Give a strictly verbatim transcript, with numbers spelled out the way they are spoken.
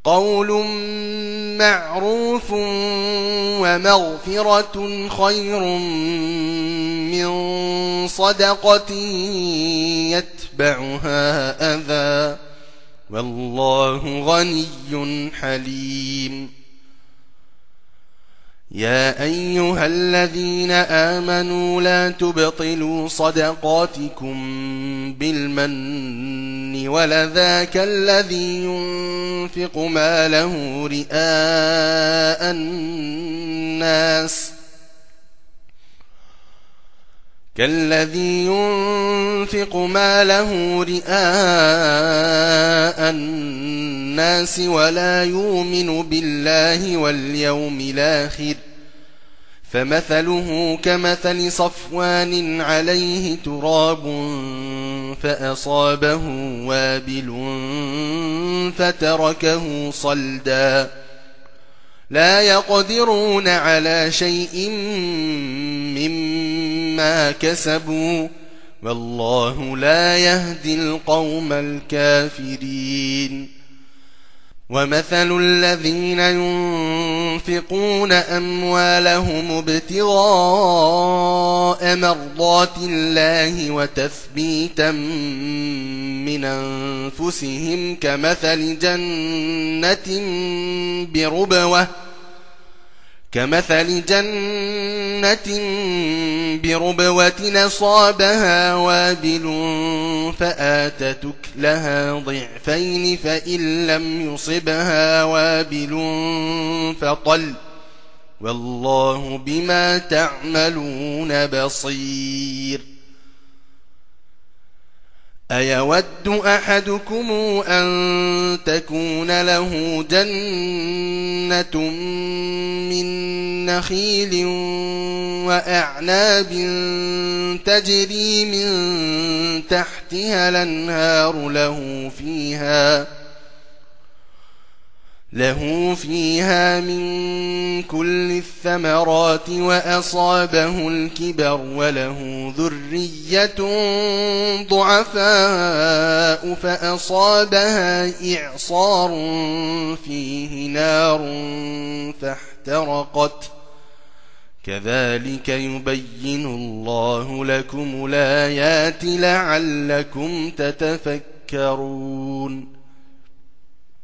قول معروف ومغفرة خير من صدقة يتبعها أذى والله غني حليم. يا أيها الذين آمنوا لا تبطلوا صدقاتكم بالمن والأذى كالذي ينفق ماله رئاء الناس كالذي ينفق ماله رئاء الناس ولا يؤمن بالله واليوم الآخر فمثله كمثل صفوان عليه تراب فأصابه وابل فتركه صلدا لا يقدرون على شيء مما كسبوا والله لا يهدي القوم الكافرين. ومثل الذين ينفقون أموالهم ابتغاء مرضات الله وتثبيتا من أنفسهم كمثل جنة بربوة كمثل جنة بربوة أصابها وابل فآتت أكلها ضعفين فإن لم يصبها وابل فطل والله بما تعملون بصير. أيود أحدكم أن تكون له جنة من نخيل وأعناب تجري من تحتها الأنهار له فيها له فيها من كل الثمرات وأصابه الكبر وله ذرية ضعفاء فأصابها إعصار فيه نار فاحترقت كذلك يبين الله لكم الآيات لعلكم تتفكرون.